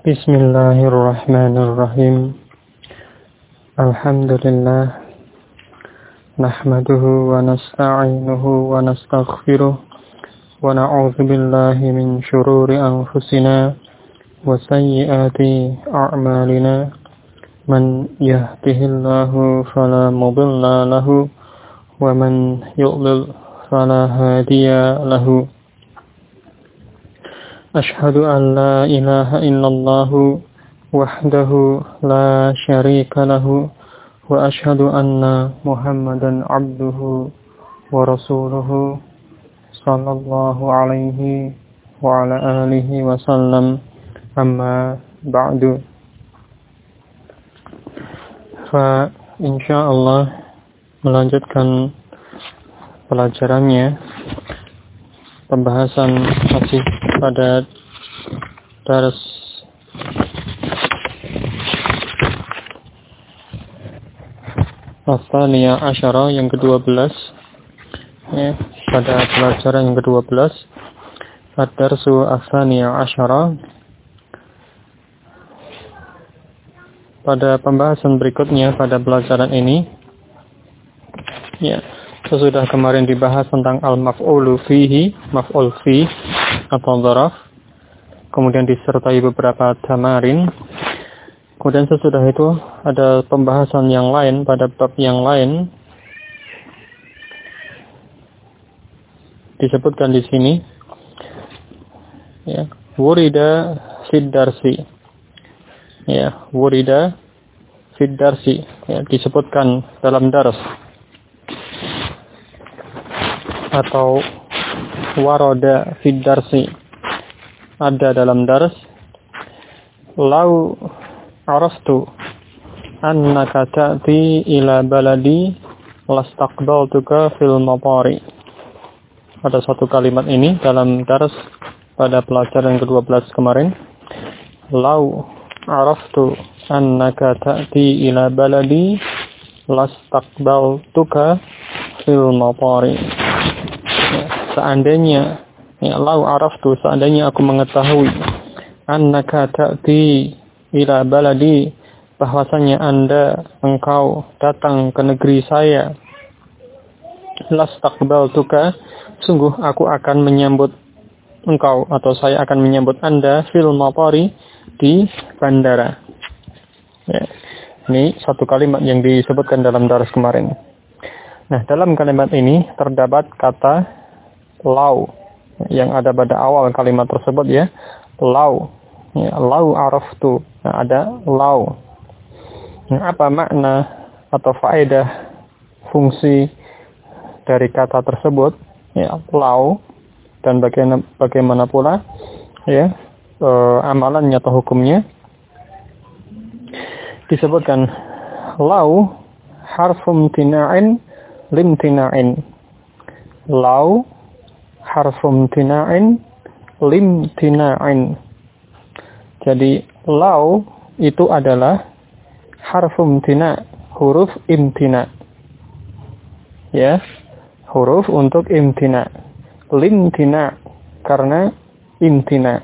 Bismillahirrahmanirrahim. Alhamdulillah. Nahmaduhu wa nasta'inuhu wa nastaghfiruh. Wa na'udzu billahi min syururi anfusina wa sayyiati a'malina. Man yahdihillahu fala mudilla lahu wa man yudlil fala hadiya lahu. Ashhadu an la ilaha illallah wahdahu la syarika lahu wa ashhadu anna Muhammadan abduhu wa rasuluhu sallallahu alaihi wa ala alihi wa sallam, amma ba'du. Fa insyaallah melanjutkan pelajarannya, pembahasan masih pada daras Asaliyah Asyara yang ke-12, ya, pada pelajaran yang ke-12 Ad-Darsu Asaliyah Asyara. Pada pembahasan berikutnya pada pelajaran ini, ya, sesudah kemarin dibahas tentang al-maf'ulu fihi, maf'ul fi atau dzaraf, kemudian disertai beberapa tamarin. Kemudian sesudah itu ada pembahasan yang lain pada bab yang lain. Disebutkan di sini, ya, wurida fid darsi. Ya, wurida fid darsi, ya, disebutkan dalam dars. Atau waroda fid darsi, ada dalam dars. Lau araftu annaka ta'ti ila baladi lastaqbaltuka fil matari. Ada satu kalimat ini dalam dars pada pelajaran ke-12 kemarin. Lau araftu annaka ta'ti ila baladi lastaqbaltuka fil matari. Seandainya, ya, lau araftu, seandainya aku mengetahui, annaka ta'ti ila baladi, bahwasanya engkau datang ke negeri saya, lastaqbaltuka, sungguh aku akan menyambut engkau, atau saya akan menyambut Anda fil matari, di bandara. Ya, ini satu kalimat yang disebutkan dalam dars kemarin. Nah, dalam kalimat ini terdapat kata lau yang ada pada awal kalimat tersebut, ya, lau, ya, lau araftu, nah, ada lau. Nah, apa makna atau faedah fungsi dari kata tersebut, ya, lau, dan bagaimana pula, ya, amalannya atau hukumnya? Disebutkan lau harfum tina'in limtina'in. Lau harfum tina'in limtina'in. Jadi lau itu adalah harfum tina', huruf imtina', ya, huruf untuk imtina'. Limtina' karena imtina'.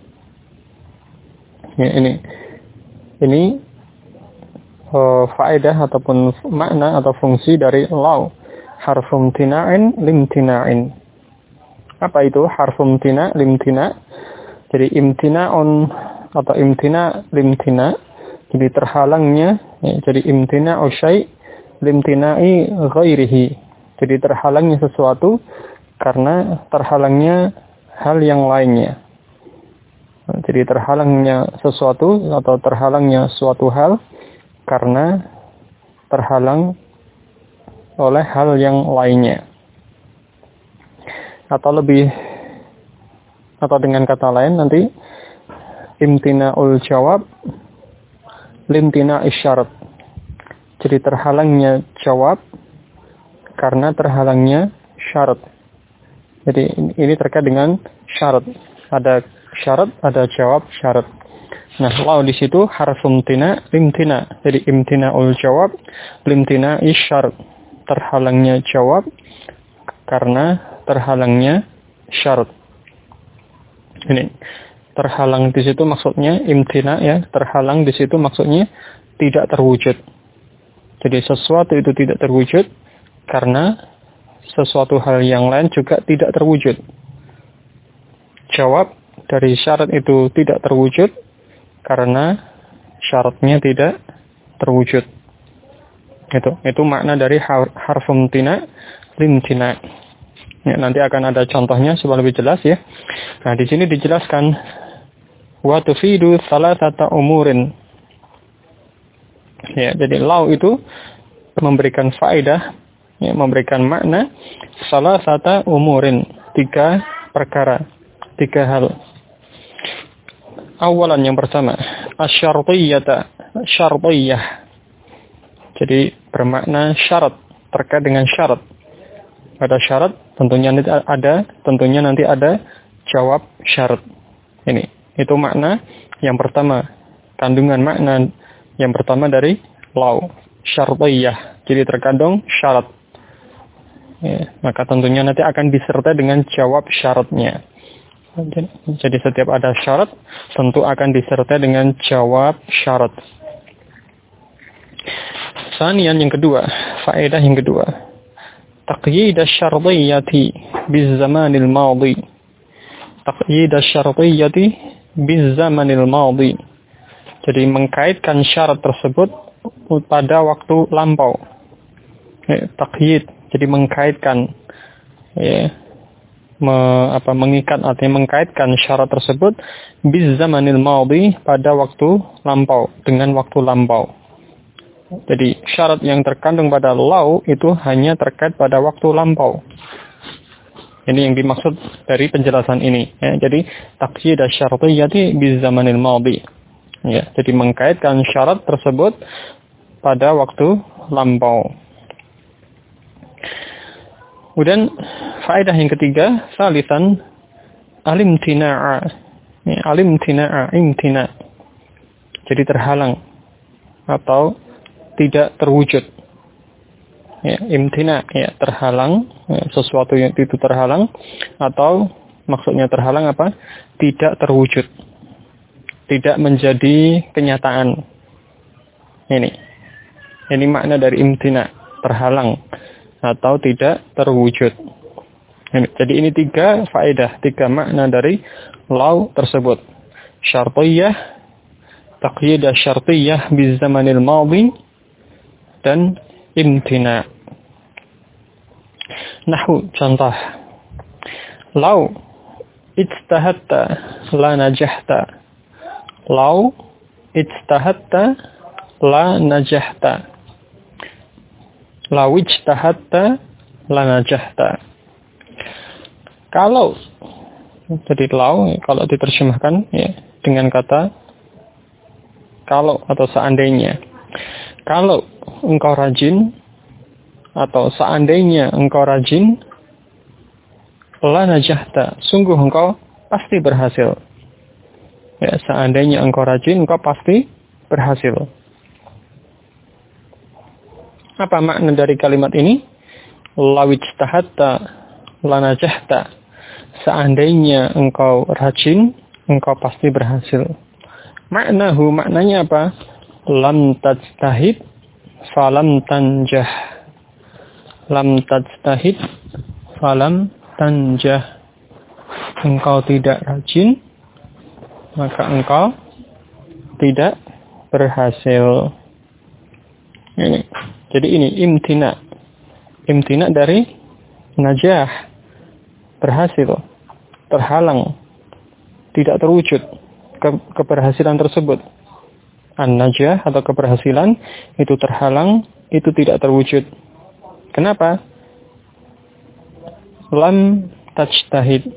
Ya, ini faedah ataupun makna atau fungsi dari lau, harfum tina'in limtina'in. Apa itu harfum tina' limtina'? Jadi imtina'un atau imtina' limtina', jadi terhalangnya, ya, jadi imtina'u syai' limtina'i ghairihi, jadi terhalangnya sesuatu karena terhalangnya hal yang lainnya. Jadi terhalangnya sesuatu atau terhalangnya suatu hal karena terhalang oleh hal yang lainnya. Atau dengan kata lain nanti imtina'ul jawab limtina'is syarat. Jadi terhalangnya jawab karena terhalangnya syarat. Jadi ini terkait dengan syarat. Ada syarat, ada jawab syarat. Nah, lau di situ harfum tina limtina. Jadi imtina'ul jawab limtina'is syarat. Terhalangnya jawab karena terhalangnya syarat. Ini Terhalang di situ maksudnya imtina, ya. Terhalang di situ maksudnya tidak terwujud. Jadi sesuatu itu tidak terwujud karena sesuatu hal yang lain juga tidak terwujud. Jawab dari syarat itu tidak terwujud karena syaratnya tidak terwujud. Itu makna dari harfum tina limtina. Ya, nanti akan ada contohnya supaya lebih jelas, ya. Nah, di sini dijelaskan wa tufidu thalathata umurin. Ya, jadi lau itu memberikan faedah, ya, memberikan makna thalathata umurin, 3 perkara, 3 hal. Awalan, yang pertama, syartiyah. Jadi bermakna syarat, terkait dengan syarat. Ada syarat, tentunya nanti ada jawab syarat. Itu makna yang pertama, kandungan makna yang pertama dari lau, syartiyah. Jadi terkandung syarat. Ya, maka tentunya nanti akan disertai dengan jawab syaratnya. Jadi setiap ada syarat, tentu akan disertai dengan jawab syarat. Sanian, yang kedua, faedah yang kedua. Taqyid asy-syartiyyati biz-zamanil madhi. Taqyid asy-syartiyyati biz-zamanil madhi. Jadi mengkaitkan syarat tersebut pada waktu lampau. Taqyid, jadi mengkaitkan, ya, mengikat, artinya mengkaitkan syarat tersebut biz-zamanil madhi, pada waktu lampau, dengan waktu lampau. Jadi syarat yang terkandung pada lau itu hanya terkait pada waktu lampau. Ini yang dimaksud dari penjelasan ini. Ya, jadi taqyid asy-syartiyyati biz-zamanil madhi. Ya, jadi mengkaitkan syarat tersebut pada waktu lampau. Kemudian faedah yang ketiga, salisan al-imtina'a. Ya, al-imtina'a, imtina'. Jadi terhalang atau tidak terwujud. Ya, imtina, ya, terhalang, ya, sesuatu yang itu terhalang, atau maksudnya terhalang apa? Tidak terwujud. Tidak menjadi kenyataan. Ini makna dari imtina, terhalang atau tidak terwujud. Jadi ini 3 faedah, 3 makna dari lau tersebut. Syartiyah, taqyid asy-syartiyah biz-zamanil madhi, dan imtina. Nahwu, contoh. Lau ijtahadta la najahta. Lau ijtahadta la najahta. Lau ijtahadta la najahta. Kalau, jadi lau, kalau diterjemahkan, ya, dengan kata kalau atau seandainya. Kalau engkau rajin, atau seandainya engkau rajin, la najahta, sungguh engkau pasti berhasil. Ya, seandainya engkau rajin, engkau pasti berhasil. Apa makna dari kalimat ini? Lawijtahatta la najahta. Seandainya engkau rajin, engkau pasti berhasil. Maknanya apa? Lam tajtahid falam tanjah. Lam tajtahid falam tanjah. Engkau tidak rajin, maka engkau tidak berhasil. Jadi ini imtina. Imtina dari najah, berhasil, terhalang, tidak terwujud keberhasilan tersebut. An-najah atau keberhasilan itu terhalang, itu tidak terwujud. Kenapa? Lam tajtahid.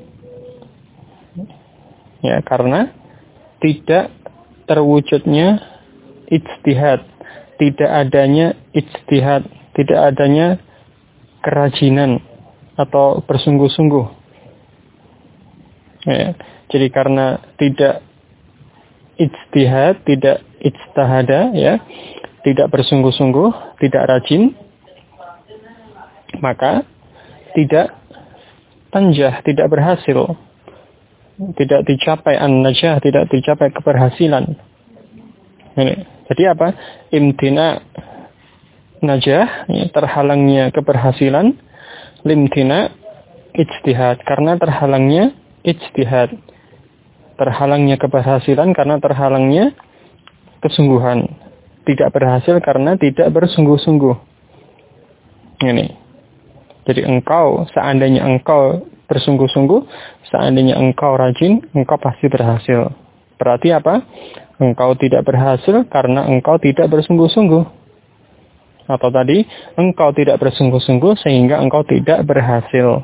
Ya, karena tidak terwujudnya ijtihad, tidak adanya ijtihad, tidak adanya kerajinan atau bersungguh-sungguh. Ya, jadi karena tidak ijtihad, tidak ijtahada, ya, tidak bersungguh-sungguh, tidak rajin, maka tidak tanjah, tidak berhasil. tidak dicapai an-najah, tidak dicapai keberhasilan. Ini. Jadi apa? Imtina najah, terhalangnya keberhasilan. Limtina ijtihad, karena terhalangnya ijtihad. Terhalangnya keberhasilan karena terhalangnya kesungguhan. Tidak berhasil karena tidak bersungguh-sungguh. Ini. Jadi seandainya engkau bersungguh-sungguh, seandainya engkau rajin, engkau pasti berhasil. Berarti apa? Engkau tidak berhasil karena engkau tidak bersungguh-sungguh. Atau tadi, engkau tidak bersungguh-sungguh sehingga engkau tidak berhasil.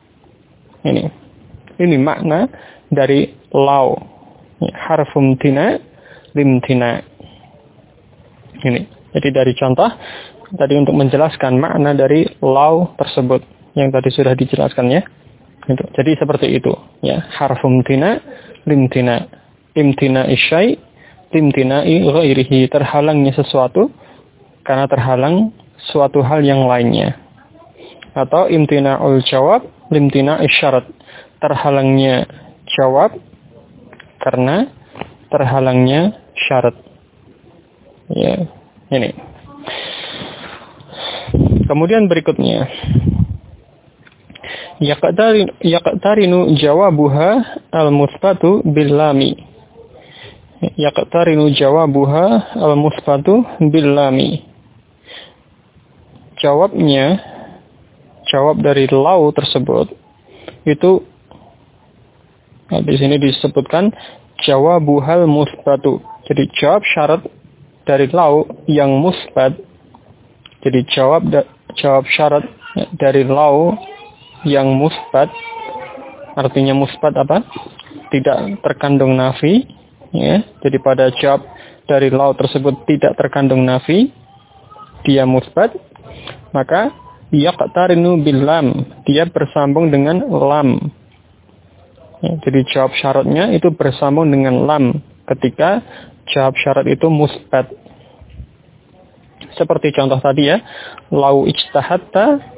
Ini makna dari law. Harfum tina, limtina. Ini. Jadi dari contoh, tadi untuk menjelaskan makna dari law tersebut. Yang tadi sudah dijelaskan ya. Jadi seperti itu. Ya. Harfum tina, limtina. Imtina isyai, limtina'i ghairihi. Terhalangnya sesuatu karena terhalang suatu hal yang lainnya. Atau imtina'ul jawab, limtina'i syarat. Terhalangnya jawab karena terhalangnya syarat. Ya, ini. Kemudian berikutnya, yaqtarinu jawabuha al-musbatu bil-lami. Yaqtarinu jawabuha al-musbatu bil-lami. Jawab dari law tersebut itu di sini disebutkan jawabuhal musbatu. Jadi jawab syarat dari law yang musbat. Jadi jawab syarat dari law yang musbat. Artinya musbat apa? Tidak terkandung nafi. Ya. Jadi pada jawab dari law tersebut tidak terkandung nafi. Dia musbat. Maka yaqtarinu bil lam. Dia bersambung dengan lam. Ya, jadi jawab syaratnya itu bersambung dengan lam ketika jawab syarat itu musbat. Seperti contoh tadi ya, lau ijtahatta,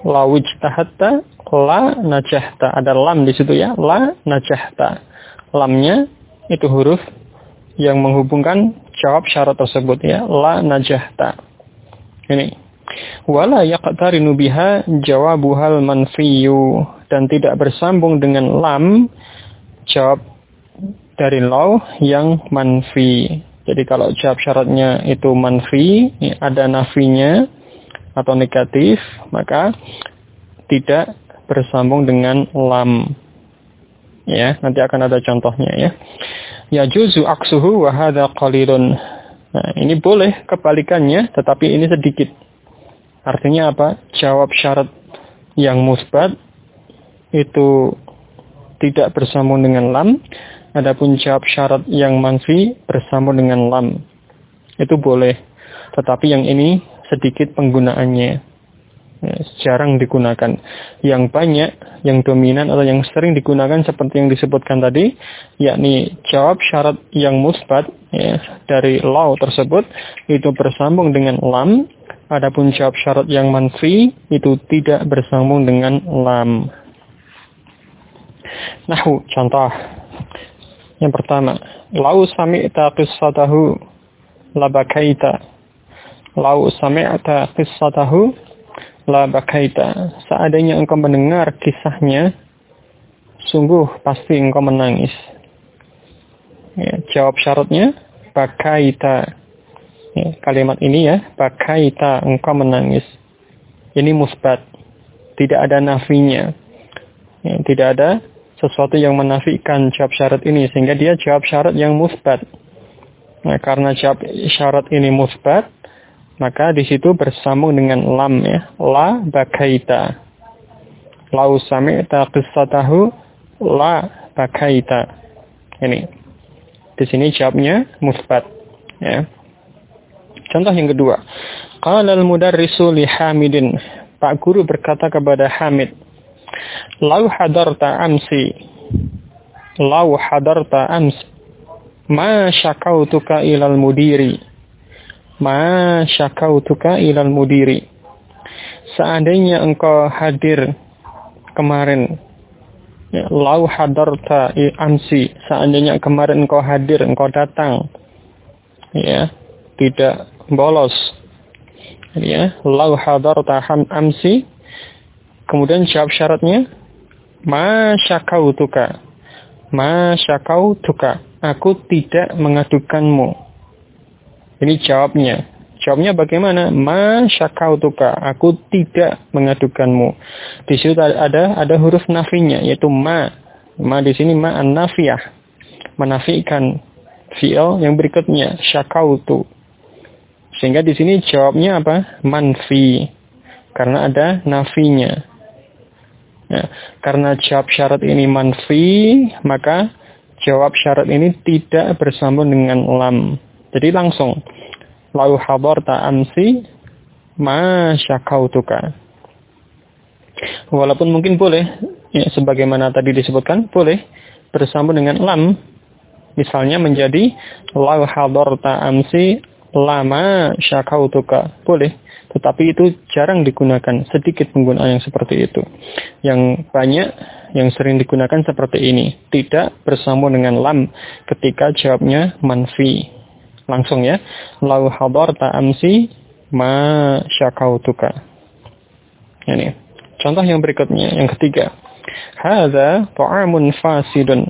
la najahta. Ada lam di situ ya, la najahta. Lamnya itu huruf yang menghubungkan jawab syarat tersebut ya, la najahta. Ini. Wala yaqtarinu biha jawabuhal manfiyu, dan tidak bersambung dengan lam jawab dari law yang manfi. Jadi kalau jawab syaratnya itu manfi, ada nafinya atau negatif, maka tidak bersambung dengan lam. Ya, nanti akan ada contohnya ya. Yajuzu aksuhu wa hadza qalilun. Nah, ini boleh kebalikannya, tetapi ini sedikit. Artinya apa? Jawab syarat yang musbat itu tidak bersambung dengan lam. Adapun jawab syarat yang manfi bersambung dengan lam. Itu boleh. Tetapi yang ini sedikit penggunaannya. Jarang digunakan. Yang banyak, yang dominan atau yang sering digunakan seperti yang disebutkan tadi, yakni jawab syarat yang musbat ya, dari law tersebut itu bersambung dengan lam. Adapun jawab syarat yang manfi itu tidak bersambung dengan lam. Nahu, contoh. Yang pertama, lau sami'ta qissatahu la bakaita. Lau sami'ta qissatahu la bakaita. Seandainya engkau mendengar kisahnya, sungguh pasti engkau menangis. Ya, jawab syaratnya bakaita. Ya, kalimat ini ya, bakaita, engkau menangis. Ini musbat. Tidak ada nafinya. Ya, tidak ada sesuatu yang menafikan jawab syarat ini, sehingga dia jawab syarat yang musbat. Nah, karena jawab syarat ini musbat, maka di situ bersambung dengan lam ya, la bakaita. Lau sami'ta qissatahu la bakaita. Ini. Di sini jawabnya musbat ya. Contoh yang kedua. Qala al-mudarrisu li Hamidin. Pak guru berkata kepada Hamid, Lau hadarta amsi ma syakautuka ilal mudiri. Seandainya engkau hadir kemarin, Ya, lau hadarta amsi, seandainya kemarin engkau hadir, engkau datang, ya, tidak bolos. Ya, lau hadarta amsi, kemudian jawab syaratnya, ma syakautuka, aku tidak mengadukanmu. Ini jawabnya. Jawabnya bagaimana? Ma syakautuka, aku tidak mengadukanmu. Di situ ada huruf nafinya, yaitu ma. Ma di sini ma an-nafiyah, menafikan fi'il yang berikutnya, syakautu. Sehingga di sini jawabnya apa? Manfi, karena ada nafinya. Ya, karena jawab syarat ini manfi, maka jawab syarat ini tidak bersambung dengan lam. Jadi langsung lau hadarta amsi ma syakautuka. Walaupun mungkin boleh, ya, sebagaimana tadi disebutkan, boleh bersambung dengan lam. Misalnya menjadi lau hadarta amsi lama syakautuka. Boleh, tetapi itu jarang digunakan, sedikit penggunaan yang seperti itu. Yang banyak, yang sering digunakan seperti ini, tidak bersambung dengan lam ketika jawabnya manfi. Langsung ya, lau hadarta amsi ma syakautuka. Ini contoh yang berikutnya, yang ketiga. Hadza ta'amun fasidun.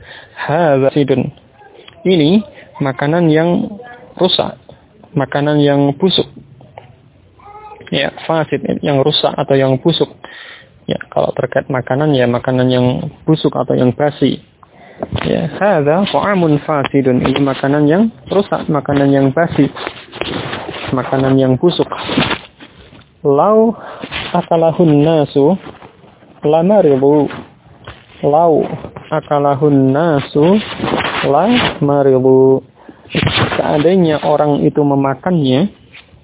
Ini makanan yang rusak, makanan yang busuk. Ya, fasid, yang rusak atau yang busuk. Ya, kalau terkait makanan, ya makanan yang busuk atau yang basi. Ya, hadza ta'amun fasidun. Ini makanan yang rusak, makanan yang basi, makanan yang busuk. Lau akalahun nasu lamaridu. Lau akalahun nasu lamaridu. Seandainya orang itu memakannya,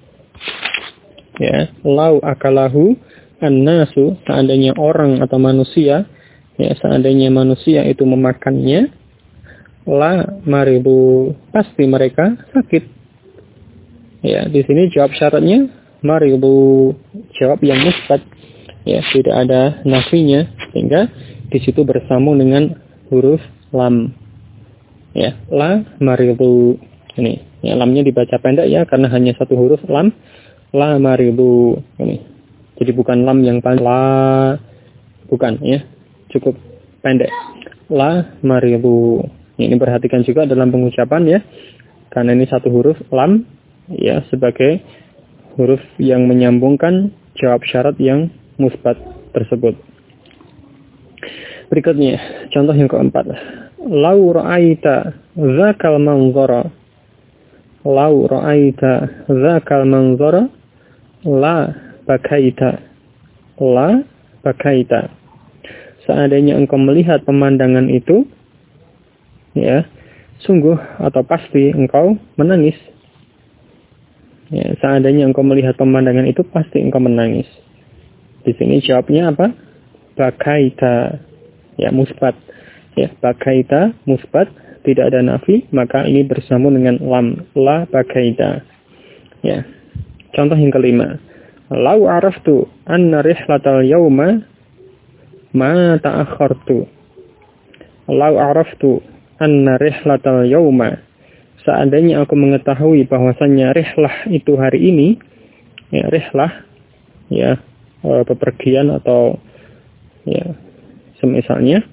ya, lau akalahu an-nasu, seandainya orang atau manusia, ya, seandainya manusia itu memakannya, la maribu, pasti mereka sakit. Ya, di sini jawab syaratnya maribu, jawab yang musbat, ya, tidak ada nafinya, sehingga di situ bersambung dengan huruf lam. Ya, la maribu. Ini, ya, lamnya dibaca pendek ya, karena hanya satu huruf lam, la maribu. Ini, jadi bukan lam yang panjang, la, bukan, ya, cukup pendek. La maribu. Ini perhatikan juga dalam pengucapan ya, karena ini satu huruf lam, ya, sebagai huruf yang menyambungkan jawab syarat yang musbat tersebut. Berikutnya, contoh yang keempat. Lau ra'aita dzakal manzara. Lau ra'aita dzakal manzara la bakaita. La bakaita. Seandainya engkau melihat pemandangan itu, ya, sungguh atau pasti engkau menangis. Ya, seandainya engkau melihat pemandangan itu, pasti engkau menangis. Di sini jawabnya apa? Bakaita. Ya, musbat. Ya, bakaita, musbat, tidak ada nafi, maka ini bersambung dengan lam, la bakaita. Ya. Contoh yang kelima. Lau araftu anna rihlatal yawma ma ta'akhartu. Lau araftu anna rihlatal yawma. Seandainya aku mengetahui bahwasannya rihlah itu hari ini, ya, rihlah, ya, bepergian atau, ya, semisalnya.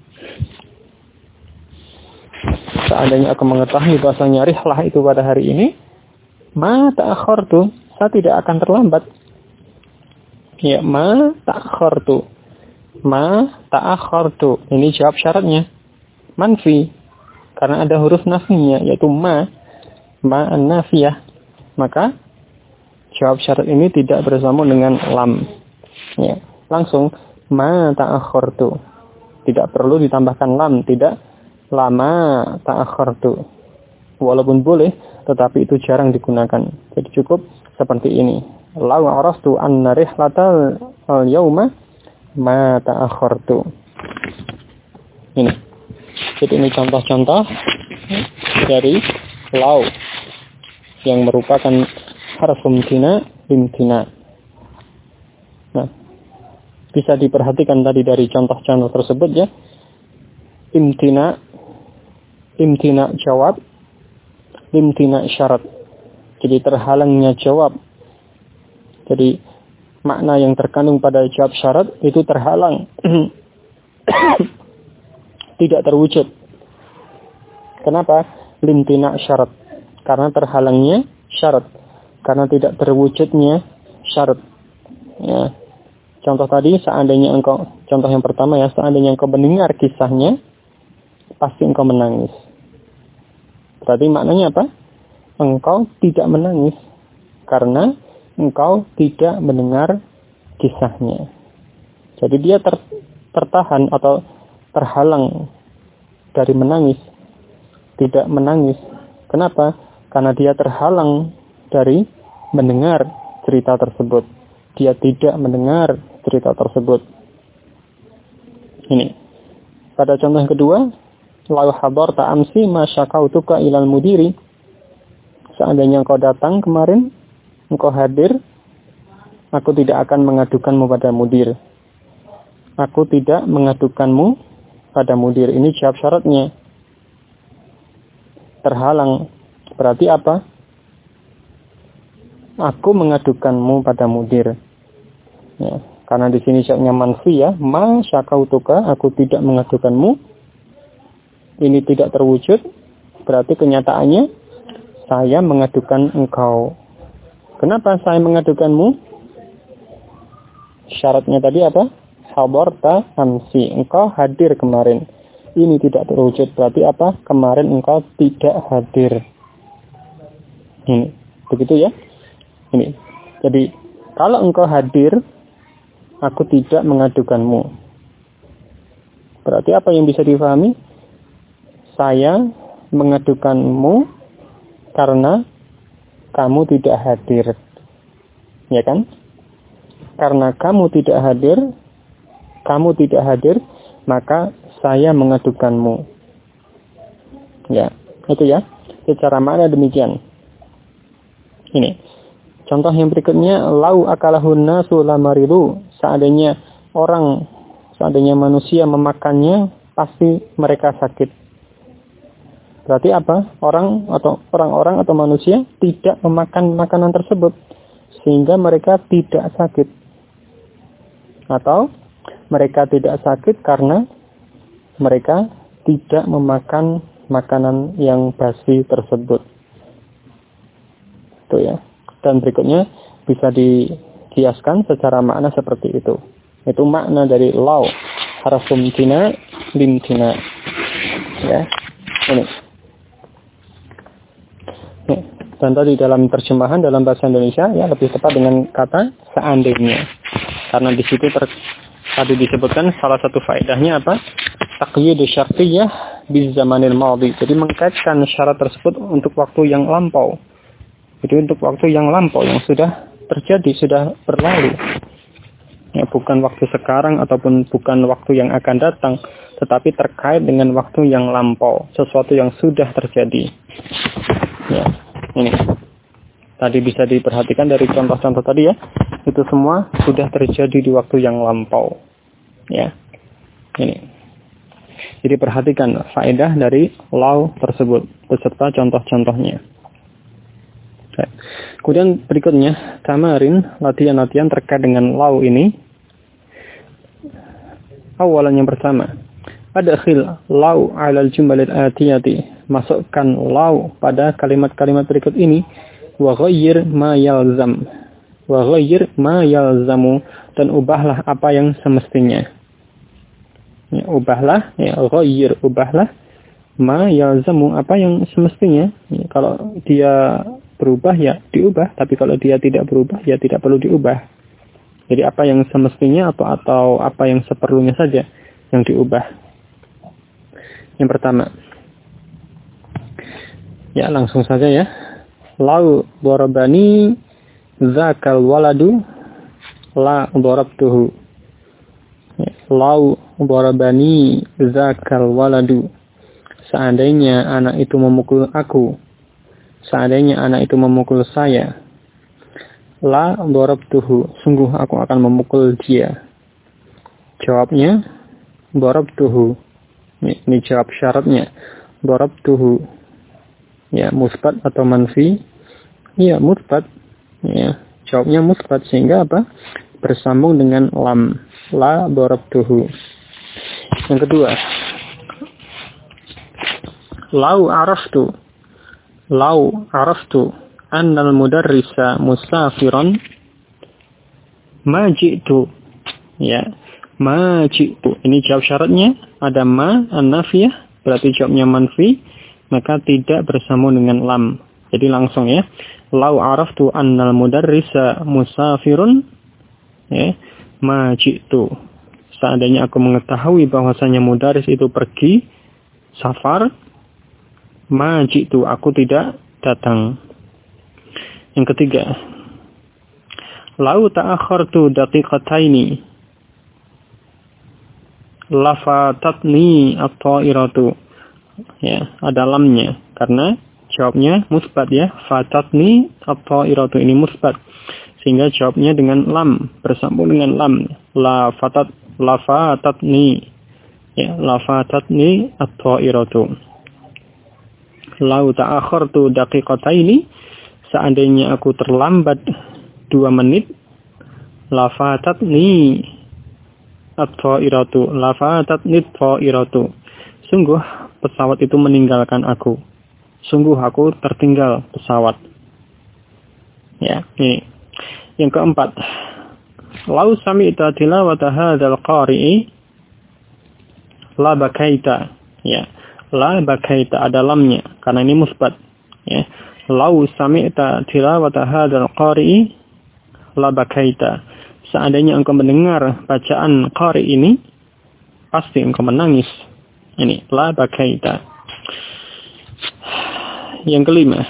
Seandainya aku mengetahui bahwasanya rihlah itu pada hari ini, ma ta'akhartu, saya tidak akan terlambat. Ya, ma ta'akhartu. Ma ta'akhartu. Ini jawab syaratnya manfi, karena ada huruf nafinya, yaitu ma an-nafiyah. Maka jawab syarat ini tidak bersambung dengan lam. Ya, langsung ma ta'akhartu. Tidak perlu ditambahkan lam, tidak lama ta'akhartu. Walaupun boleh, tetapi itu jarang digunakan. Jadi cukup seperti ini. Lau arastu anna rihlatal yawma ma ta'akhartu. Ini. Jadi ini contoh-contoh dari lau yang merupakan harf imtina. Nah, bisa diperhatikan tadi dari contoh-contoh tersebut ya. Imtina jawab, imtina syarat. Jadi terhalangnya jawab. Jadi makna yang terkandung pada jawab syarat itu terhalang. Tidak terwujud. Kenapa? Limtina syarat. Karena terhalangnya syarat. Karena tidak terwujudnya syarat. Ya. Contoh tadi, contoh yang pertama ya, seandainya engkau mendengar kisahnya, pasti engkau menangis. Berarti maknanya apa? Engkau tidak menangis karena engkau tidak mendengar kisahnya. Jadi dia tertahan atau terhalang dari menangis. Tidak menangis. Kenapa? Karena dia terhalang dari mendengar cerita tersebut. Dia tidak mendengar cerita tersebut. Ini. Pada contoh yang kedua, lau hadarta amsi ma syakautuka ilal mudiri. Seandainya engkau datang kemarin, engkau hadir, aku tidak akan mengadukanmu pada mudir. Aku tidak mengadukanmu pada mudir. Ini jawab syaratnya. Terhalang. Berarti apa? Aku mengadukanmu pada mudir. Ya, karena di sini syaratnya manfi ya. Ma syakautuka, aku tidak mengadukanmu. Ini tidak terwujud. Berarti kenyataannya saya mengadukan engkau. Kenapa saya mengadukanmu? Syaratnya tadi apa? Hadarta amsi. Engkau hadir kemarin. Ini tidak terwujud. Berarti apa? Kemarin engkau tidak hadir. Ini. Begitu ya? Ini. Jadi, kalau engkau hadir, aku tidak mengadukanmu. Berarti apa yang bisa difahami? Saya mengadukanmu karena kamu tidak hadir. Ya kan? Karena kamu tidak hadir, maka saya mengadukanmu. Ya, itu ya. Secara makna demikian. Ini. Contoh yang berikutnya, lau akalahun nasu lamaridu. Seandainya manusia memakannya, pasti mereka sakit. Berarti apa? Orang-orang atau manusia tidak memakan makanan tersebut sehingga mereka tidak sakit. Atau mereka tidak sakit karena mereka tidak memakan makanan yang basi tersebut. Itu ya. Dan berikutnya bisa dikiaskan secara makna seperti itu. Itu makna dari lau. Harfum tina limtina. Ya. Ini. Dan tadi dalam terjemahan dalam bahasa Indonesia ya lebih tepat dengan kata seandainya. Karena di situ tadi disebutkan salah satu faedahnya apa? Taqyid syartiyah bi zamanil madhi. Jadi mengkaitkan syarat tersebut untuk waktu yang lampau. Jadi untuk waktu yang lampau yang sudah terjadi, sudah berlalu. Ya, bukan waktu sekarang ataupun bukan waktu yang akan datang, tetapi terkait dengan waktu yang lampau, sesuatu yang sudah terjadi. Ya, ini. Tadi bisa diperhatikan dari contoh-contoh tadi ya. Itu semua sudah terjadi di waktu yang lampau. Ya. Ini. Jadi perhatikan faedah dari lau tersebut beserta contoh-contohnya. Ya. Kemudian berikutnya, kemarin latihan-latihan terkait dengan lau ini. Awalan yang pertama, adkhil lau 'alal jumalil atiyati. Masukkan lau pada kalimat-kalimat berikut ini. Wa ghayyir ma yalzam. Wa ghayyir ma yalzamu. Dan ubahlah apa yang semestinya. Ya, ubahlah, ya, ghayyir, ubahlah ma yalzamu, apa yang semestinya. Ya, kalau dia berubah ya diubah, tapi kalau dia tidak berubah ya tidak perlu diubah. Jadi apa yang semestinya atau apa yang seperlunya saja yang diubah. Yang pertama. Ya, langsung saja ya. Lau darabani zakal waladu la darabtuhu. Ya, lau darabani zakal waladu. Seandainya anak itu memukul aku, seandainya anak itu memukul saya, la darabtuhu, sungguh aku akan memukul dia. jawabnya darabtuhu. Ini jawab syaratnya. Darabtuhu. Ya, musbat atau manfi? Ya, musbat. Ya, jawabnya musbat sehingga apa? Bersambung dengan lam. La darabtuhu. Yang kedua, lau araftu annal mudarrisa musafiran ma ji'tu. Ya, ma ji'tu. Ini jawab syaratnya ada ma an-nafiyah, berarti jawabnya manfi, maka tidak bersambung dengan lam. Jadi langsung ya. Lau araftu annal mudarrisa musafirun, ya, ma ji'tu. Seandainya aku mengetahui bahwasanya mudaris itu pergi safar, ma ji'tu, aku tidak datang. Yang ketiga, lau ta'akhartu daqiqataini lafatatni at-ta'iratu. Ya, ada lamnya karena jawabnya musbat ya. Fatatni at-ta'iratu, ini musbat. Sehingga jawabnya dengan lam, bersambung dengan lam. Lafatatni. Ya, lafatatni at-ta'iratu. Lau ta'akhartu daqiqataini, seandainya aku terlambat 2 menit, lafatatni at-ta'iratu. Lafatatni at-ta'iratu. Sungguh pesawat itu meninggalkan aku. Sungguh aku tertinggal pesawat. Ya, ini. Yang keempat, lau sami'ta tilawata hadzal qari'i la bakaita. Ya, la bakaita ada lamnya karena ini musbat. Ya, lau sami'ta tilawata hadzal qari'i la bakaita. Seandainya engkau mendengar bacaan qari ini, pasti engkau menangis. Ini la bakaita. Yang kelima,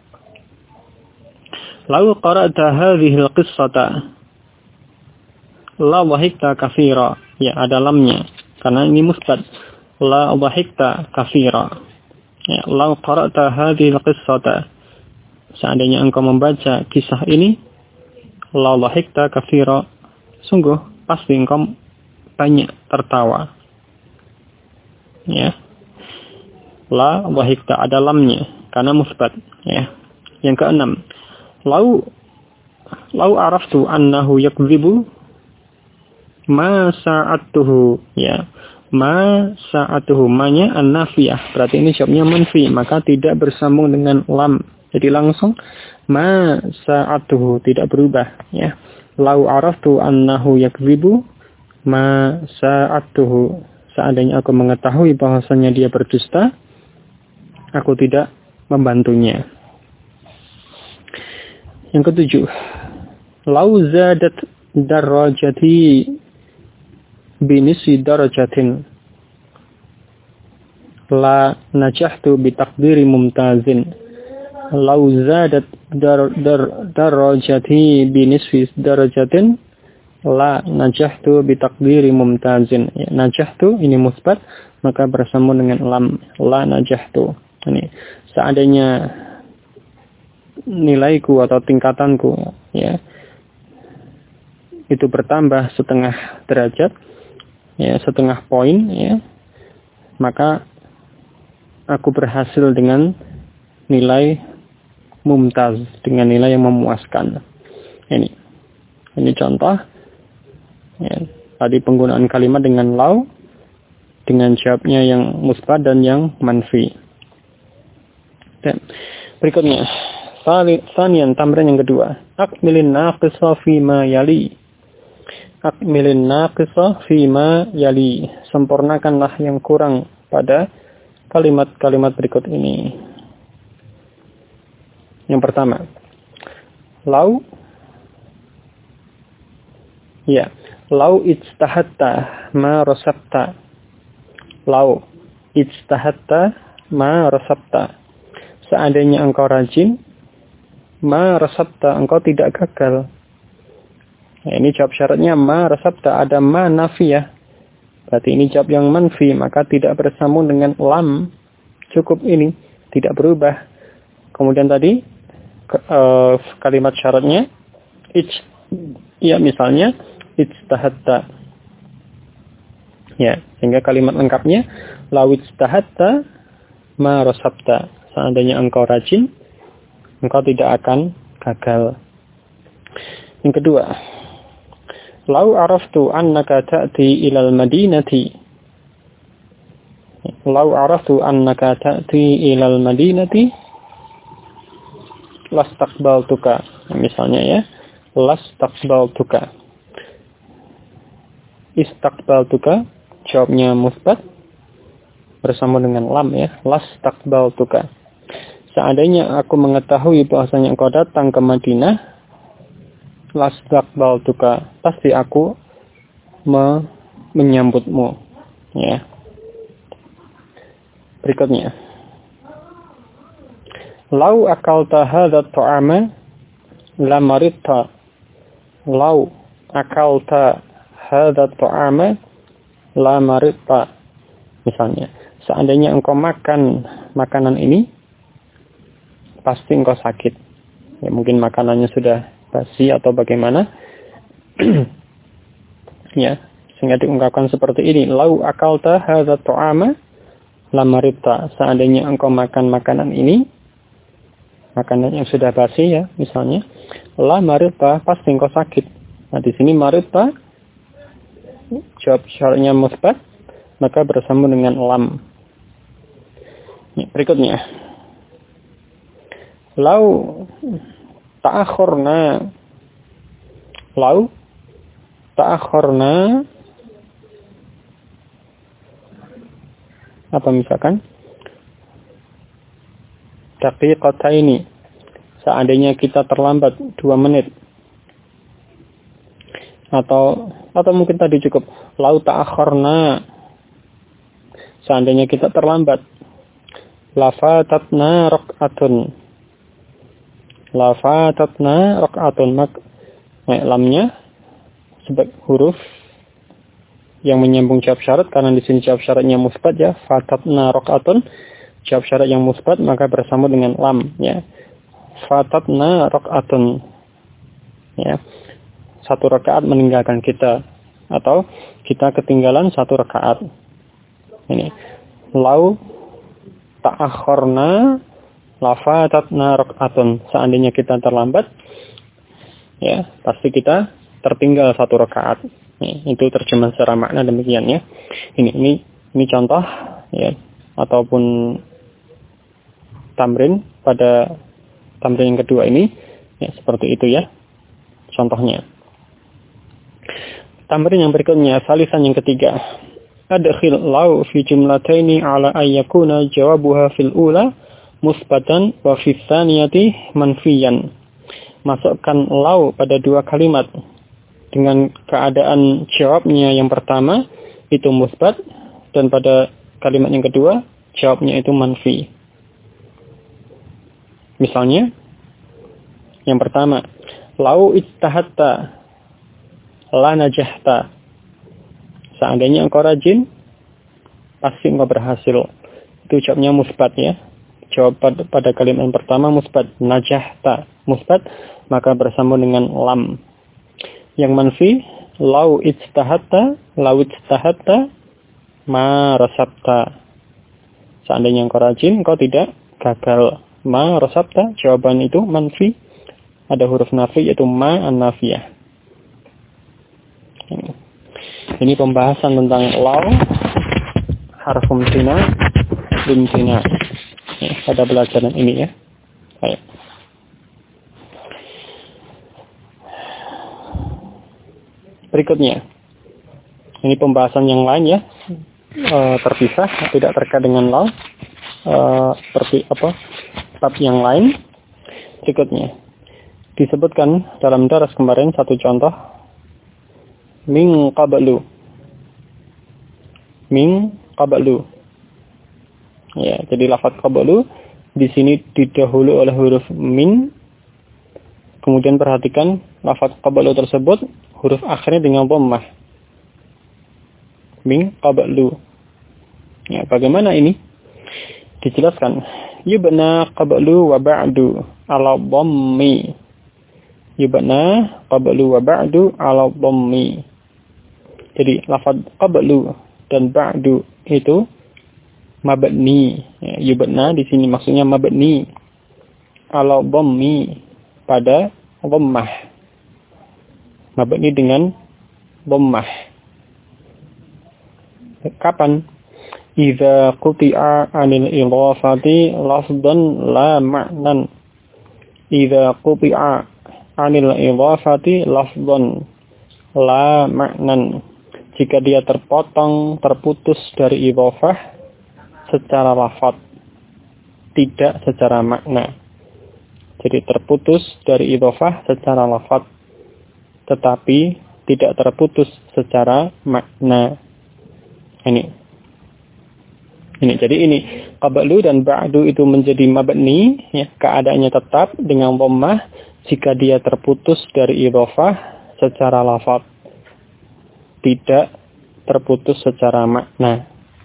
lau qara'ta hadhihi al-qissata la dhahikta katsira. Ya, ada lamnya karena ini musbat. La dhahikta katsira. Ya, lau qara'ta hadhihi al-qissata, seandainya engkau membaca kisah ini, la dhahikta katsira, sungguh pasti engkau banyak tertawa. Ya, la dhahikta ada lamnya karena musbat. Ya. Yang keenam, lau araftu annahu yakdzibu ma sa'atuhu. Ya, ma sa'atuhu, ma-nya an-nafiyah, berarti ini jawabnya manfi, maka tidak bersambung dengan lam. Jadi langsung ma sa'atuhu, tidak berubah. Ya, lau araftu annahu yakdzibu ma sa'atuhu, seandainya aku mengetahui bahwasanya dia berdusta, aku tidak membantunya. Yang ketujuh, lau zadat darajati binisi darajatin la najahtu bitaqdiri mumtazin. Lau zadat darajati binisfi darajatin la najahtu bitaqdiri mumtazin. Ya, najahtu ini musbat, maka bersambung dengan lam. La najahtu. Ini seandainya nilaiku atau tingkatanku ya itu bertambah setengah derajat, ya, setengah poin, ya, maka aku berhasil dengan nilai mumtaz, dengan nilai yang memuaskan. Ini contoh. Ya, tadi penggunaan kalimat dengan lau, dengan jawabnya yang musbad dan yang manfi. Dan berikutnya, sanian tamrin yang kedua, akmilin naqisa fima yali. Akmilin naqisa fima yali. Sempurnakanlah yang kurang pada kalimat-kalimat berikut ini. Yang pertama, lau, ya, lau ijtahatta ma rasabta. Lau ijtahatta ma rasabta. Seandainya engkau rajin, ma rasabta, engkau tidak gagal. Nah, ini jawab syaratnya ma rasabta, ada ma nafiyah. Berarti ini jawab yang manfi, maka tidak bersambung dengan lam. Cukup ini, tidak berubah. Kemudian tadi kalimat syaratnya ya misalnya ijtahatta. Ya, sehingga kalimat lengkapnya lawijtahatta ma rasabta. Seandainya engkau rajin, engkau tidak akan gagal. Yang kedua, lau araftu annaka ta'ti ilal madinati. Lau araftu annaka ta'ti ilal madinati lastaqbaltuka. Misalnya ya, lastaqbaltuka. Istaqbaltuka jawabnya musbat bersama dengan lam ya, lastaqbaltuka. Seandainya aku mengetahui bahwasanya engkau datang ke Madinah, lastaqbaltuka, pasti aku menyambutmu ya. Berikutnya, lau akalta hadha ta'ama la maritta. Lau akalta hadha ta'ama la maritta. Misalnya, seandainya engkau makan makanan ini, pasti engkau sakit. Ya, mungkin makanannya sudah basi atau bagaimana. Ya, sehingga diungkapkan seperti ini. Lau akalta hadha ta'ama la maritta. Seandainya engkau makan makanan ini, makanan yang sudah basi ya, misalnya, la maritta, pasti engkau sakit. Nah, di sini maritta jawab syaratnya musbat, maka bersambung dengan lam. Ya, berikutnya, lau ta'akhurna. Lau ta'akhurna, apa misalkan? Daqiqataini. Seandainya kita terlambat 2 menit. Atau mungkin tadi cukup lau ta'akhurna. Seandainya kita terlambat, lafatatna rak'atun. Lafatatna rak'atun. Lamnya sebagai huruf yang menyambung jawab syarat, karena di sini jawab syaratnya musbat ya, fatatna rak'atun. Jawab syarat yang musbat maka bersambung dengan lam ya. Fatatna rak'atun. Ya. 1 rakaat meninggalkan kita, atau kita ketinggalan 1 rakaat. Ini lau ta'akhorna lafatatna rak'atun. Seandainya kita terlambat, ya pasti kita tertinggal 1 rakaat. Itu terjemahan secara makna demikian ya. Ini contoh ya, ataupun tamrin pada tamrin yang kedua ini ya, seperti itu ya contohnya. Tamrin yang berikutnya, salisan yang ketiga. Adkhil lau fi jumlataini ala ayyakuna jawabuha fil ula musbatan wa fi tsaniyati manfiyan. Masukkan lau pada 2 kalimat dengan keadaan jawabnya yang pertama itu musbat, dan pada kalimat yang kedua jawabnya itu manfi. Misalnya, yang pertama, lau ijtahatta la najahta. Seandainya engkau rajin, pasti engkau berhasil. Itu jawabnya musbat ya. Jawab pada kalimat yang pertama musbat, najahta, musbat, maka bersambung dengan lam. Yang manfi, lau ijtahatta ma rasabta. Seandainya engkau rajin, engkau tidak gagal. Ma rasabta, jawaban itu manfi. Ada huruf nafi yaitu ma an-nafiyah. Ini pembahasan tentang lau harfum tina limtina ya, pada pelajaran ini ya. Baik. Berikutnya, ini pembahasan yang lain ya, terpisah, tidak terkait dengan lau, seperti apa bab yang lain. Berikutnya disebutkan dalam daras kemarin satu contoh, min qablu. Ya, jadi lafaz qablu di sini didahului oleh huruf min. Kemudian perhatikan lafaz qablu tersebut huruf akhirnya dengan dhammah. Min qablu. Ya, bagaimana ini? Dijelaskan, yubna qablu wa ba'du ala dhammi. Yubna qablu wa ba'du ala dhammi. Jadi lafaz qablu dan ba'du itu mabni. Ya, yubna di sini maksudnya mabni ala dhammi pada dhammah. Mabni dengan dhammah. Kapan? Idza quti'a 'anil idhafati lafdhan la ma'nan. Idza quti'a 'anil idhafati lafdhan la ma'nan. Jika dia terputus dari idhafah secara lafaz, tidak secara makna. Jadi terputus dari idhafah secara lafaz, tetapi tidak terputus secara makna. Jadi ini qablu dan ba'du itu menjadi mabni, ya, keadaannya tetap dengan dhammah jika dia terputus dari idhafah secara lafaz, tidak terputus secara makna.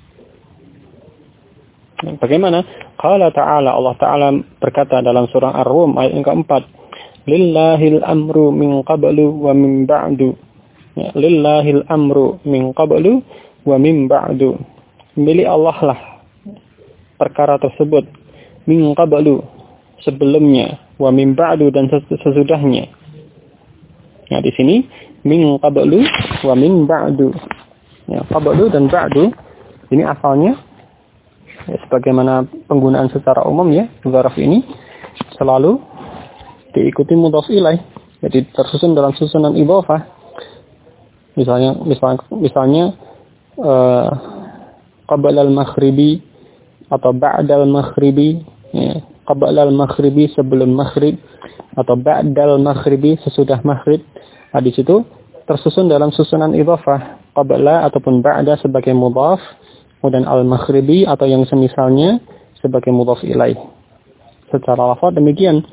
Bagaimana? Qala ta'ala, Allah Ta'ala berkata dalam surah Ar-Rum ayat yang keempat, Lillahil amru min qablu wa min ba'du. Ya, Lillahil amru min qablu wa min ba'du. Milik Allah lah perkara tersebut, min qablu sebelumnya, wa min ba'du dan sesudahnya. Nah, di sini min qablu wa min ba'du. Ya, qablu dan ba'du ini asalnya ya, sebagaimana penggunaan secara umum ya, dzaraf ini selalu diikuti mudhaf ilaih. Jadi tersusun dalam susunan idhofah. Misalnya qabla al-maghribi atau ba'da al-maghribi, ya, qabla al-maghribi sebelum maghrib atau ba'da al-maghribi sesudah maghrib. Nah, di situ tersusun dalam susunan idhofah, qabla ataupun ba'da sebagai mudhaf, kemudian al-maghribi atau yang semisalnya sebagai mudhaf ilaih. Secara lafaz demikian,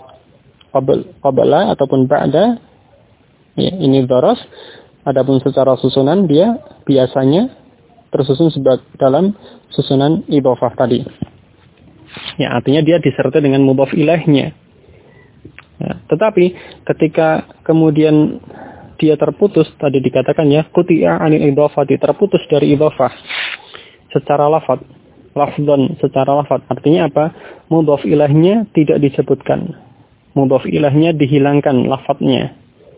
qabla ataupun ba'da ya, ini dzaraf. Adapun secara susunan dia biasanya tersusun dalam susunan idhofah tadi. Ya, artinya dia disertai dengan mudhaf ilaihnya. Ya, tetapi ketika kemudian dia terputus, tadi dikatakan ya, quti'a 'anil idhafati, terputus dari idhafah secara lafaz, lafdzan secara lafaz. Artinya apa? Mudhaf ilaihnya tidak disebutkan. Mudhaf ilaihnya dihilangkan lafadznya.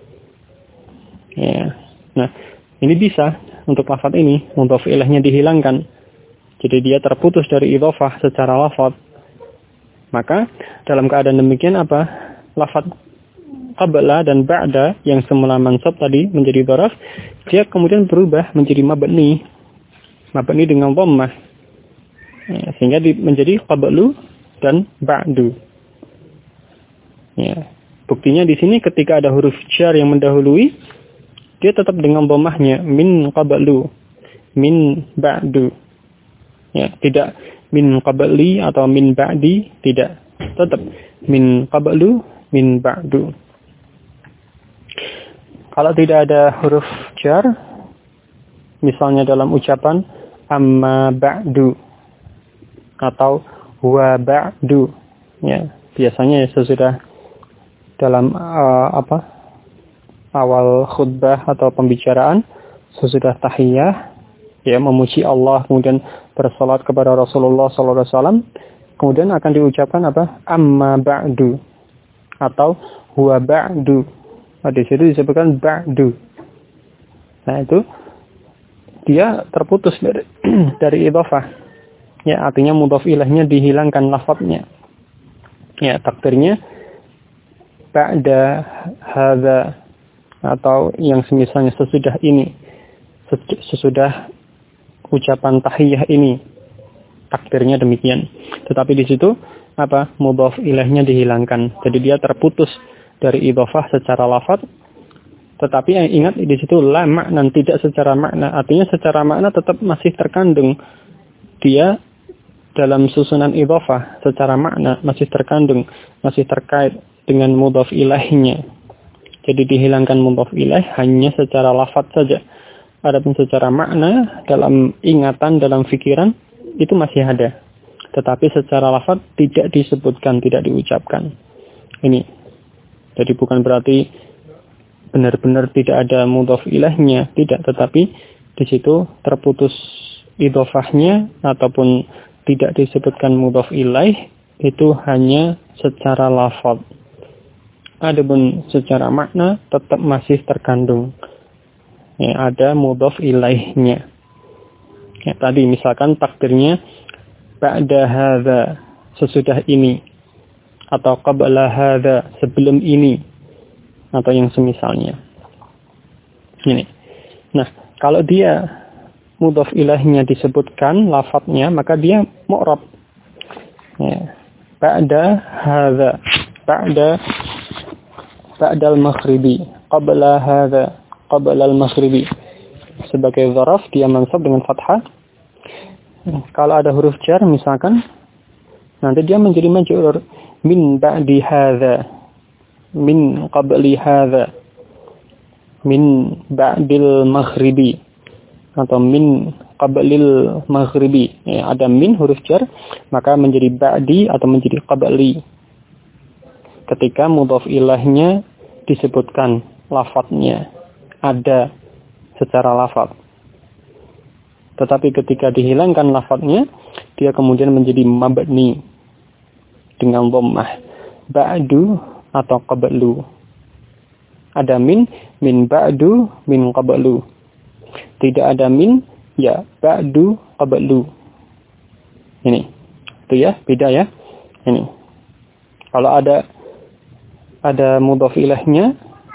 Ya. Nah, ini bisa untuk lafaz ini mudhaf ilaihnya dihilangkan. Jadi dia terputus dari idhafah secara lafaz. Maka dalam keadaan demikian apa? Lafaz qabla dan ba'da yang semula mansab tadi menjadi dzaraf, dia kemudian berubah menjadi mabni dengan dhammah. Ya, sehingga menjadi qablu dan ba'du. Ya, buktinya di sini ketika ada huruf jar yang mendahului, dia tetap dengan dhammahnya, min qablu, min ba'du. Ya, tidak min qabli atau min ba'di, tidak. Tetap min qablu, min ba'du. Kalau tidak ada huruf jar, misalnya dalam ucapan amma ba'du atau wa ba'du, ya, biasanya sesudah dalam awal khutbah atau pembicaraan, sesudah tahiyah, ya, memuji Allah, kemudian bersalat kepada Rasulullah SAW, kemudian akan diucapkan apa? Amma ba'du atau huwa ba'du. Nah, di situ disebutkan ba'du. Nah, itu dia terputus dari idhafah. Ya, artinya mudhaf ilaihnya dihilangkan lafadznya. Ya, takdirnya ba'da hadza atau yang semisalnya sesudah ini. Sesudah ucapan tahiyah ini. Takdirnya demikian. Tetapi di situ apa? Mudhaf ilaihnya dihilangkan. Jadi dia terputus dari idhafah secara lafaz, tetapi yang ingat di situ la makna, tidak secara makna. Artinya secara makna tetap masih terkandung dia dalam susunan idhafah, secara makna masih terkandung, masih terkait dengan mudhaf ilaihnya. Jadi dihilangkan mudhaf ilaih hanya secara lafaz saja. Adapun secara makna dalam ingatan, dalam fikiran itu masih ada. Tetapi secara lafaz tidak disebutkan, tidak diucapkan. Ini. Jadi bukan berarti benar-benar tidak ada mudhaf ilaihnya, tidak. Tetapi di situ terputus idhofahnya ataupun tidak disebutkan mudhaf ilaih, itu hanya secara lafaz. Adapun secara makna tetap masih terkandung. Ya, ada mudhaf ilaihnya. Ya, tadi misalkan takdirnya ba'da hadza, sesudah ini, atau qabla hadza, sebelum ini, atau yang semisalnya. Ini. Nah, kalau dia mudhaf ilaihnya disebutkan lafadznya, maka dia mu'rab. Ya. Ba'da hadza, ba'da al-maghribi, qabla hadza, qabla al-maghribi. Sebagai dzaraf dia mansub dengan fathah. Kalau ada huruf jar misalkan, nanti dia menjadi majrur min ba'di hadza, min qabli hadza, min ba'dil maghribi, atau min qablil maghribi. Ya, ada min huruf jar, maka menjadi ba'di atau menjadi qabli ketika mudhaf ilaihnya disebutkan lafadznya ada secara lafadz. Tetapi ketika dihilangkan lafadznya, dia kemudian menjadi mabni dengan dhammah, ba'du atau qablu. Ada min ba'du, min qablu. Tidak ada min, ya ba'du, qablu. Ini. Itu ya, beda ya. Ini. Kalau ada mudhaf ilaihnya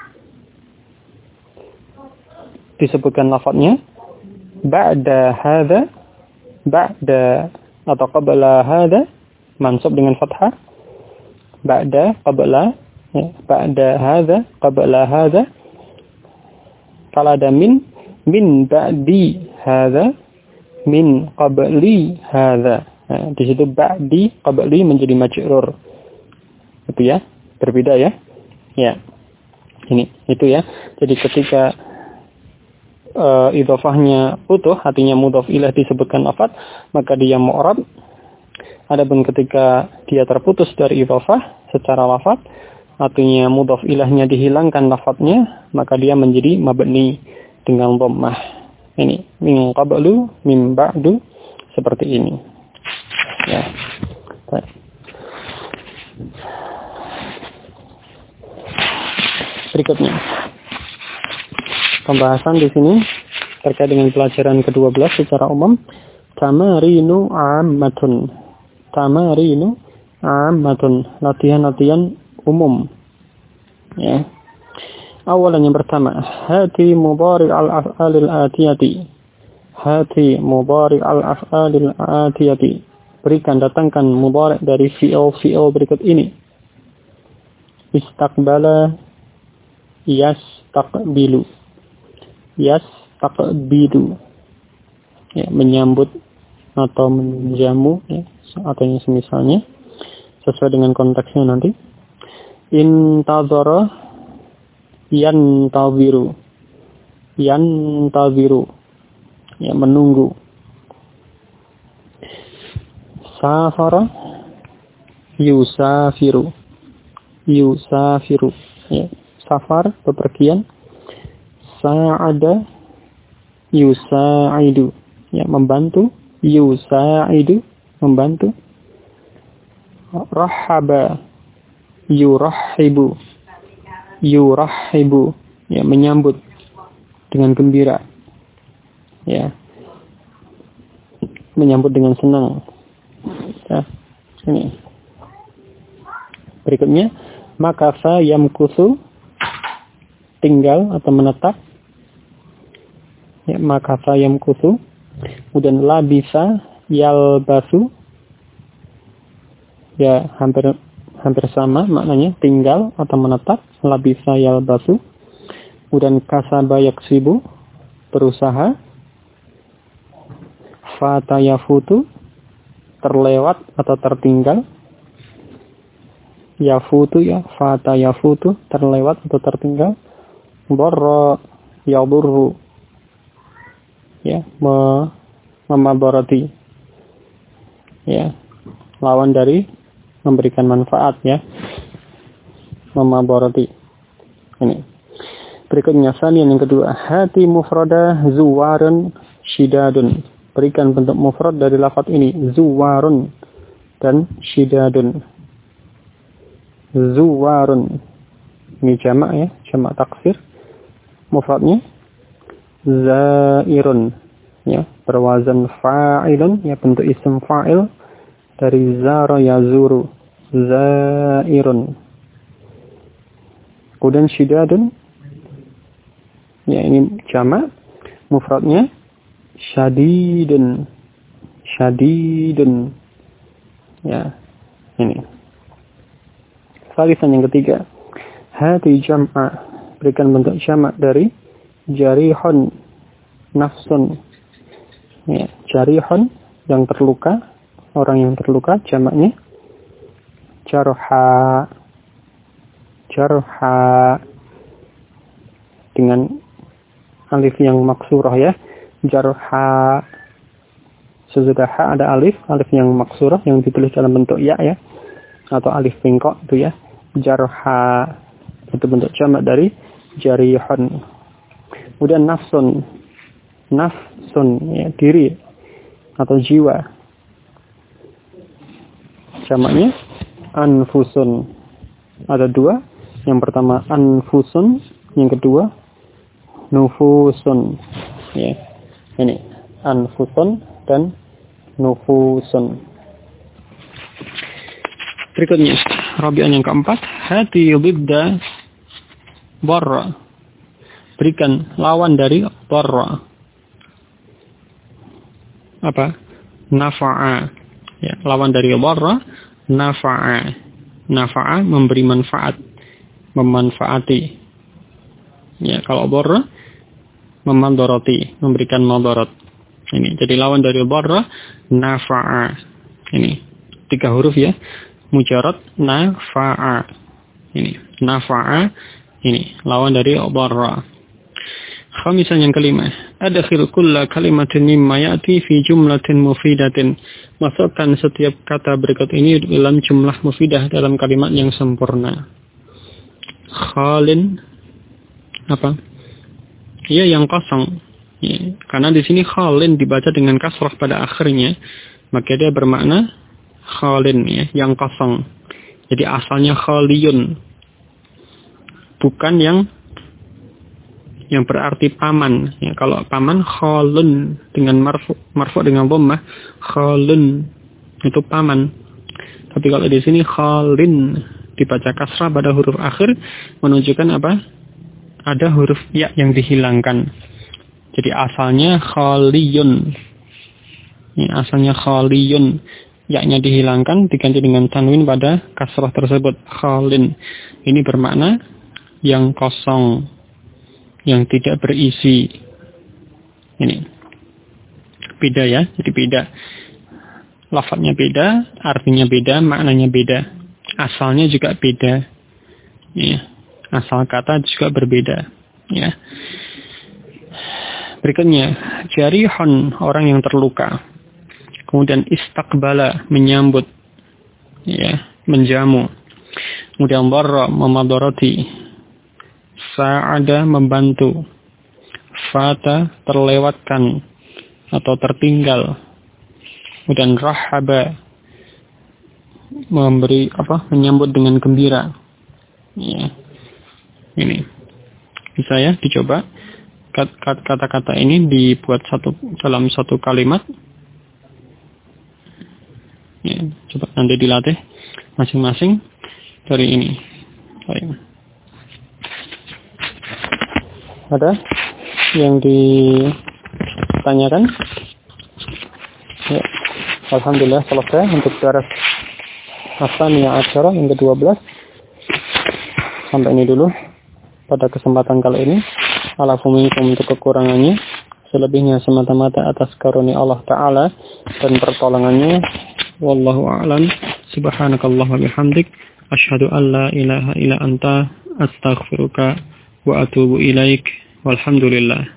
disebutkan lafadznya ba'da hadza, ba'da atau qabla hadza mansub dengan fathah, ba'da qabla, ya, ba'da hadza qabla hadza. Kalau ada min ba'di hadza, min qabli hadza. Nah, di situ ba'di qabli menjadi majrur. Itu ya, berbeda ya. Ya. Ini, itu ya. Jadi ketika idhofahnya utuh, artinya mudhaf ilaih disebutkan lafadz, maka dia mu'rab. Adapun ketika dia terputus dari idhofah secara lafadz, artinya mudhaf ilaihnya dihilangkan lafadznya, maka dia menjadi mabni dengan dhammah. Ini min qablu, min ba'du, seperti ini. Ya. Baik. Berikutnya pembahasan di sini terkait dengan pelajaran ke-12 secara umum. Tamarinu ammatun. Tamarinu ammatun. Latihan-latihan umum. Ya. Awalan yang pertama, hati mudhari' al-af'alil atiyati. Hati mudhari' al-af'alil atiyati. Berikan, datangkan mudhari' dari fi'il berikut ini. Istaqbala, yastaqbilu, yastaqbidu, ya, menyambut atau menjamu, ya, atau yang semisalnya sesuai dengan konteksnya nanti. Intazara, yantaziru, yantaziru, ya, menunggu. Safara, yusafiru, yusafiru, ya, safar, bepergian. Sa'ada, yusa'idu, ya, membantu. Yusa'idu, membantu. Rahaba, yurahibu, yurahibu, ya, menyambut dengan gembira, ya, menyambut dengan senang. Ya, ini. Berikutnya, makasa yamkusu, tinggal atau menetap. Ya, makasa yamkusu. Kemudian labisa yalbasu, ya, hampir sama maknanya, tinggal atau menetap. Labisa yalbasu. Kemudian kasaba yaksibu, berusaha. Fata yafutu, terlewat atau tertinggal. Yafutu, ya, fata yafutu, terlewat atau tertinggal. Darra yadurru, ya, memabarati, ya, lawan dari memberikan manfaat, ya, memabarati. Ini. Berikutnya sanian yang kedua, hati mufradah zuwarun shidadun. Berikan bentuk mufrad dari lafaz ini, zuwarun dan shidadun. Zuwarun. Ini jamak ya, jamak taksir. Mufradnya zairun. Ya, berwazan fa'ilun, ya bentuk isim fa'il dari zara yazuru. Zairun. Kemudian shidadun. Ya, ini jamak. Mufradnya syadidun. Syadidun. Ya, ini. Salisan yang ketiga. Hati jam'a. Berikan bentuk jamak dari jarihun. Nafsun. Ya, jarihun yang terluka. Orang yang terluka. Jamaknya jarha. Jarha. Dengan alif yang maksurah ya. Jarha. Sesudah ha ada alif yang maksurah yang ditulis dalam bentuk ya ya. Atau alif bengkok itu ya. Jarha. Itu bentuk jamak dari jarihun. Kemudian nafsun. Nafsun ya, diri atau jiwa. Jamaknya anfusun. Ada dua. Yang pertama anfusun, yang kedua nufusun. Ya. Ini anfusun dan nufusun. Berikutnya, rabi'an yang keempat, hati bidda barra. Berikan lawan dari barra. Apa? Nafa'a. Ya, lawan dari barra, nafa'a. Nafa'a memberi manfaat, memanfaati. Ya, kalau barra memandoroti, memberikan madarat. Ini jadi lawan dari barra, nafa'a. Ini 3 huruf ya. Mujarad nafa'a. Ini nafa'a. Ini lawan dari barra. Khamisan yang kelima, adkhil kulla kalimatin mimma ya'ti fi jumlatin mufidatin. Masukkan setiap kata berikut ini dalam jumlah mufidah, dalam kalimat yang sempurna. Khalin apa? Ya, yang kosong. Ya, karena di sini khalin dibaca dengan kasrah pada akhirnya, maka dia bermakna khalin ya, yang kosong. Jadi asalnya khaliyun. Bukan yang berarti paman. Ya, kalau paman khalun dengan marfu dengan dhammah, khalun itu paman. Tapi kalau di sini khalin dibaca kasrah pada huruf akhir, menunjukkan apa? Ada huruf ya yang dihilangkan. Jadi asalnya khaliyun. Ya, asalnya khaliyun. Ya-nya dihilangkan diganti dengan tanwin pada kasrah tersebut. Khalin. Ini bermakna yang kosong, yang tidak berisi. Ini beda ya, jadi beda. Lafadznya beda, artinya beda, maknanya beda. Asalnya juga beda. Ya, asal kata juga berbeda. Ya. Berikutnya, jarihun, orang yang terluka. Kemudian istaqbala, menyambut. Ya, menjamu. Kemudian barra, memadarati. Sa'ada, membantu. Fata, terlewatkan atau tertinggal. Kemudian rahaba, memberi apa? Menyambut dengan gembira. Ya. Ini bisa ya dicoba. Kata-kata ini dibuat dalam satu kalimat. Ya, coba nanti dilatih masing-masing dari ini. Ada yang ditanyakan? Ya. Alhamdulillah selesai untuk daras As-Saniyah Asyarah yang ke-12. Sampai ini dulu pada kesempatan kali ini. Alafu minkum untuk kekurangannya. Selebihnya semata-mata atas karunia Allah Ta'ala dan pertolongannya. Wallahu a'lam. Subhanakallah wa bihamdik. Asyhadu an la ilaha illa anta. Astaghfiruka wa atubu ilaik. Walhamdulillah.